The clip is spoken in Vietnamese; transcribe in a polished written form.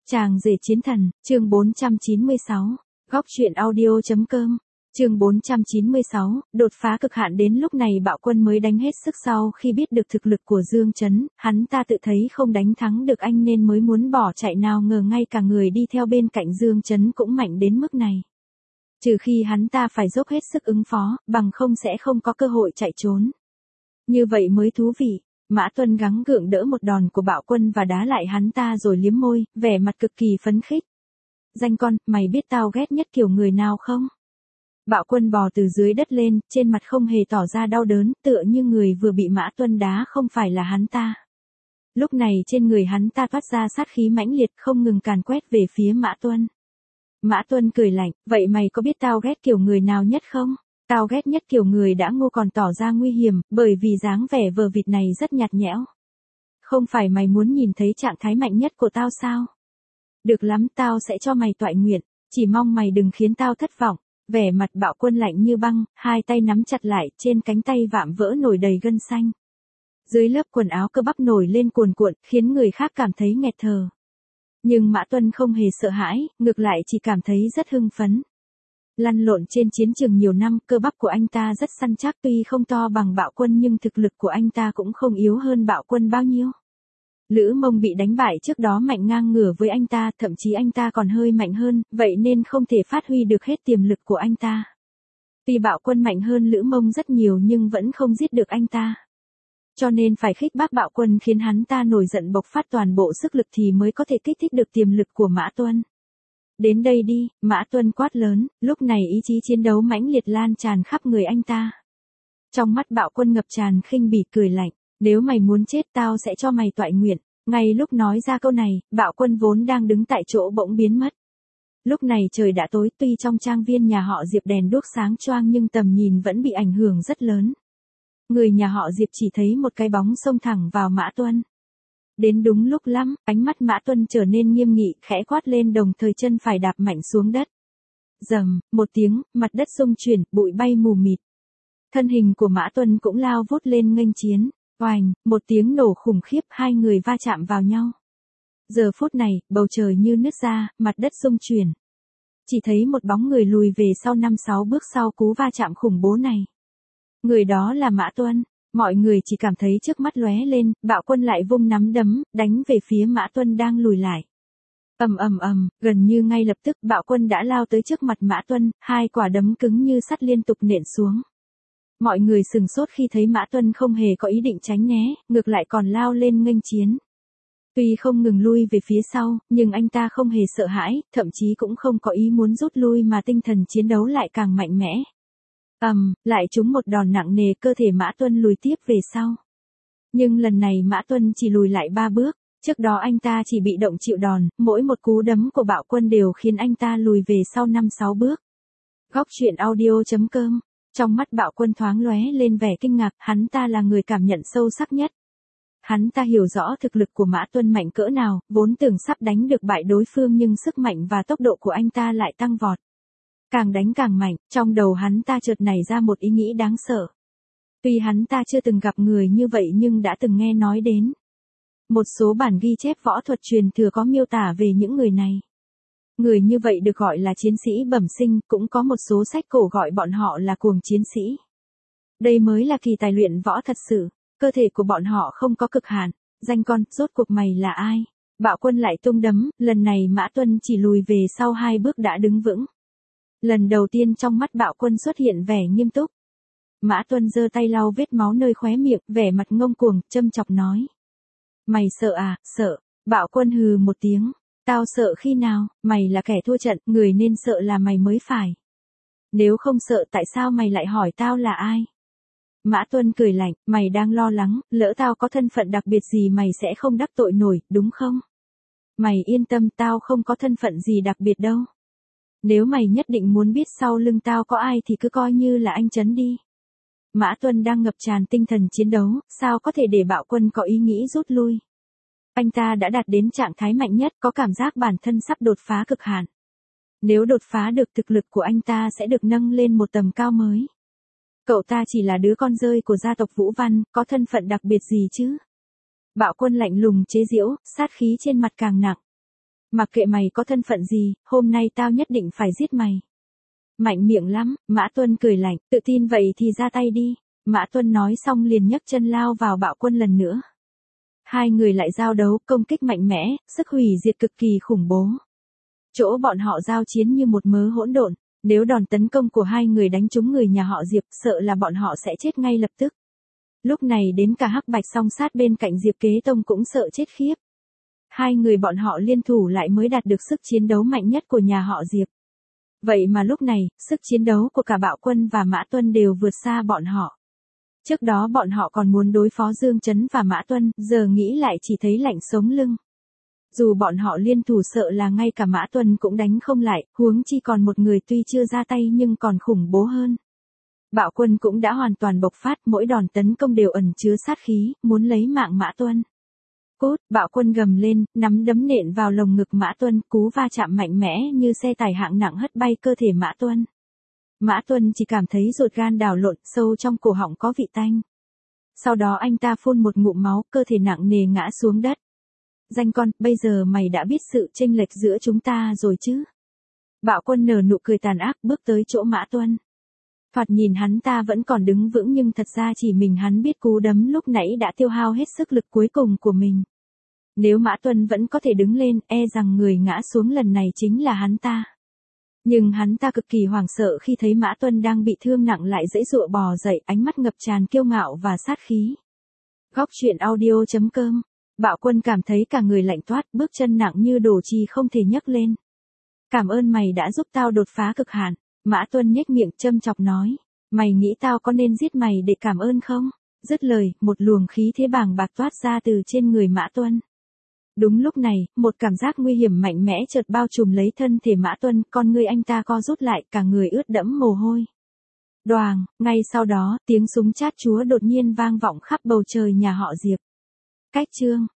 Chàng rể chiến thần, chương 496, góc truyện audio.com, chương 496, đột phá cực hạn. Đến lúc này Bạo Quân mới đánh hết sức. Sau khi biết được thực lực của Dương Chấn, hắn ta tự thấy không đánh thắng được anh nên mới muốn bỏ chạy, nào ngờ ngay cả người đi theo bên cạnh Dương Chấn cũng mạnh đến mức này. Trừ khi hắn ta phải dốc hết sức ứng phó, bằng không sẽ không có cơ hội chạy trốn. Như vậy mới thú vị. Mã Tuân gắng gượng đỡ một đòn của Bạo Quân và đá lại hắn ta rồi liếm môi, vẻ mặt cực kỳ phấn khích. Danh con, mày biết tao ghét nhất kiểu người nào không? Bạo Quân bò từ dưới đất lên, trên mặt không hề tỏ ra đau đớn, tựa như người vừa bị Mã Tuân đá không phải là hắn ta. Lúc này trên người hắn ta toát ra sát khí mãnh liệt, không ngừng càn quét về phía Mã Tuân. Mã Tuân cười lạnh, vậy mày có biết tao ghét kiểu người nào nhất không? Tao ghét nhất kiểu người đã ngu còn tỏ ra nguy hiểm, bởi vì dáng vẻ vờ vịt này rất nhạt nhẽo. Không phải mày muốn nhìn thấy trạng thái mạnh nhất của tao sao? Được lắm, tao sẽ cho mày toại nguyện, chỉ mong mày đừng khiến tao thất vọng. Vẻ mặt Bạo Quân lạnh như băng, hai tay nắm chặt lại, trên cánh tay vạm vỡ nổi đầy gân xanh. Dưới lớp quần áo cơ bắp nổi lên cuồn cuộn, khiến người khác cảm thấy nghẹt thở. Nhưng Mã Tuân không hề sợ hãi, ngược lại chỉ cảm thấy rất hưng phấn. Lăn lộn trên chiến trường nhiều năm, cơ bắp của anh ta rất săn chắc, tuy không to bằng Bạo Quân nhưng thực lực của anh ta cũng không yếu hơn Bạo Quân bao nhiêu. Lữ Mông bị đánh bại trước đó mạnh ngang ngửa với anh ta, thậm chí anh ta còn hơi mạnh hơn, vậy nên không thể phát huy được hết tiềm lực của anh ta. Tuy Bạo Quân mạnh hơn Lữ Mông rất nhiều nhưng vẫn không giết được anh ta. Cho nên phải khích bác Bạo Quân khiến hắn ta nổi giận bộc phát toàn bộ sức lực thì mới có thể kích thích được tiềm lực của Mã Tuân. Đến đây đi, Mã Tuân quát lớn, lúc này ý chí chiến đấu mãnh liệt lan tràn khắp người anh ta. Trong mắt Bạo Quân ngập tràn khinh bỉ, cười lạnh, nếu mày muốn chết tao sẽ cho mày toại nguyện. Ngay lúc nói ra câu này, Bạo Quân vốn đang đứng tại chỗ bỗng biến mất. Lúc này trời đã tối, tuy trong trang viên nhà họ Diệp đèn đuốc sáng choang nhưng tầm nhìn vẫn bị ảnh hưởng rất lớn. Người nhà họ Diệp chỉ thấy một cái bóng xông thẳng vào Mã Tuân. Đến đúng lúc lắm, ánh mắt Mã Tuân trở nên nghiêm nghị, khẽ quát lên đồng thời chân phải đạp mạnh xuống đất. Rầm, một tiếng, mặt đất rung chuyển, bụi bay mù mịt. Thân hình của Mã Tuân cũng lao vút lên nghênh chiến. Oành, một tiếng nổ khủng khiếp, hai người va chạm vào nhau. Giờ phút này, bầu trời như nứt ra, mặt đất rung chuyển. Chỉ thấy một bóng người lùi về sau 5-6 bước sau cú va chạm khủng bố này. Người đó là Mã Tuân. Mọi người chỉ cảm thấy trước mắt lóe lên, Bạo Quân lại vung nắm đấm, đánh về phía Mã Tuân đang lùi lại. Ầm ầm ầm, gần như ngay lập tức Bạo Quân đã lao tới trước mặt Mã Tuân, hai quả đấm cứng như sắt liên tục nện xuống. Mọi người sừng sốt khi thấy Mã Tuân không hề có ý định tránh né, ngược lại còn lao lên nghênh chiến. Tuy không ngừng lui về phía sau, nhưng anh ta không hề sợ hãi, thậm chí cũng không có ý muốn rút lui mà tinh thần chiến đấu lại càng mạnh mẽ. Lại trúng một đòn nặng nề, cơ thể Mã Tuân lùi tiếp về sau. Nhưng lần này Mã Tuân chỉ lùi lại 3 bước, trước đó anh ta chỉ bị động chịu đòn, mỗi một cú đấm của Bạo Quân đều khiến anh ta lùi về sau 5-6 bước. Góc truyện audio.com. Trong mắt Bạo Quân thoáng lóe lên vẻ kinh ngạc, hắn ta là người cảm nhận sâu sắc nhất. Hắn ta hiểu rõ thực lực của Mã Tuân mạnh cỡ nào, vốn tưởng sắp đánh được bại đối phương nhưng sức mạnh và tốc độ của anh ta lại tăng vọt. Càng đánh càng mạnh, trong đầu hắn ta chợt nảy ra một ý nghĩ đáng sợ. Tuy hắn ta chưa từng gặp người như vậy nhưng đã từng nghe nói đến. Một số bản ghi chép võ thuật truyền thừa có miêu tả về những người này. Người như vậy được gọi là chiến sĩ bẩm sinh, cũng có một số sách cổ gọi bọn họ là cuồng chiến sĩ. Đây mới là kỳ tài luyện võ thật sự, cơ thể của bọn họ không có cực hạn. Danh con, rốt cuộc mày là ai? Bạo Quân lại tung đấm, lần này Mã Tuân chỉ lùi về sau 2 bước đã đứng vững. Lần đầu tiên trong mắt Bạo Quân xuất hiện vẻ nghiêm túc. Mã Tuân giơ tay lau vết máu nơi khóe miệng, vẻ mặt ngông cuồng, châm chọc nói. Mày sợ à? Sợ. Bạo Quân hừ một tiếng. Tao sợ khi nào? Mày là kẻ thua trận, người nên sợ là mày mới phải. Nếu không sợ tại sao mày lại hỏi tao là ai? Mã Tuân cười lạnh, mày đang lo lắng, lỡ tao có thân phận đặc biệt gì mày sẽ không đắc tội nổi, đúng không? Mày yên tâm, tao không có thân phận gì đặc biệt đâu. Nếu mày nhất định muốn biết sau lưng tao có ai thì cứ coi như là anh Trấn đi. Mã Tuân đang ngập tràn tinh thần chiến đấu, sao có thể để Bạo Quân có ý nghĩ rút lui. Anh ta đã đạt đến trạng thái mạnh nhất, có cảm giác bản thân sắp đột phá cực hạn. Nếu đột phá được thực lực của anh ta sẽ được nâng lên một tầm cao mới. Cậu ta chỉ là đứa con rơi của gia tộc Vũ Văn, có thân phận đặc biệt gì chứ? Bạo Quân lạnh lùng chế giễu, sát khí trên mặt càng nặng. Mặc kệ mày có thân phận gì, hôm nay tao nhất định phải giết mày. Mạnh miệng lắm, Mã Tuân cười lạnh, tự tin vậy thì ra tay đi. Mã Tuân nói xong liền nhấc chân lao vào Bạo Quân lần nữa. Hai người lại giao đấu, công kích mạnh mẽ, sức hủy diệt cực kỳ khủng bố. Chỗ bọn họ giao chiến như một mớ hỗn độn, nếu đòn tấn công của hai người đánh trúng người nhà họ Diệp, sợ là bọn họ sẽ chết ngay lập tức. Lúc này đến cả Hắc Bạch Song Sát bên cạnh Diệp Kế Tông cũng sợ chết khiếp. Hai người bọn họ liên thủ lại mới đạt được sức chiến đấu mạnh nhất của nhà họ Diệp. Vậy mà lúc này, sức chiến đấu của cả Bạo Quân và Mã Tuân đều vượt xa bọn họ. Trước đó bọn họ còn muốn đối phó Dương Chấn và Mã Tuân, giờ nghĩ lại chỉ thấy lạnh sống lưng. Dù bọn họ liên thủ sợ là ngay cả Mã Tuân cũng đánh không lại, huống chi còn một người tuy chưa ra tay nhưng còn khủng bố hơn. Bạo Quân cũng đã hoàn toàn bộc phát, mỗi đòn tấn công đều ẩn chứa sát khí, muốn lấy mạng Mã Tuân. Cút, Bạo Quân gầm lên, nắm đấm nện vào lồng ngực Mã Tuân, cú va chạm mạnh mẽ như xe tải hạng nặng hất bay cơ thể Mã Tuân. Mã Tuân chỉ cảm thấy ruột gan đảo lộn, sâu trong cổ họng có vị tanh. Sau đó anh ta phun một ngụm máu, cơ thể nặng nề ngã xuống đất. Danh con, bây giờ mày đã biết sự chênh lệch giữa chúng ta rồi chứ? Bạo Quân nở nụ cười tàn ác bước tới chỗ Mã Tuân. Thoạt nhìn hắn ta vẫn còn đứng vững nhưng thật ra chỉ mình hắn biết cú đấm lúc nãy đã tiêu hao hết sức lực cuối cùng của mình. Nếu Mã Tuân vẫn có thể đứng lên, e rằng người ngã xuống lần này chính là hắn ta. Nhưng hắn ta cực kỳ hoảng sợ khi thấy Mã Tuân đang bị thương nặng lại giãy giụa bò dậy, ánh mắt ngập tràn kiêu ngạo và sát khí. Góc truyện audio.com. Bạo Quân cảm thấy cả người lạnh toát, bước chân nặng như đổ chì không thể nhấc lên. Cảm ơn mày đã giúp tao đột phá cực hạn. Mã Tuân nhếch miệng châm chọc nói. Mày nghĩ tao có nên giết mày để cảm ơn không? Dứt lời, một luồng khí thế bàng bạc toát ra từ trên người Mã Tuân. Đúng lúc này, một cảm giác nguy hiểm mạnh mẽ chợt bao trùm lấy thân thể Mã Tuân, con người anh ta co rút lại, cả người ướt đẫm mồ hôi. Đoàng, ngay sau đó, tiếng súng chát chúa đột nhiên vang vọng khắp bầu trời nhà họ Diệp. Cách chương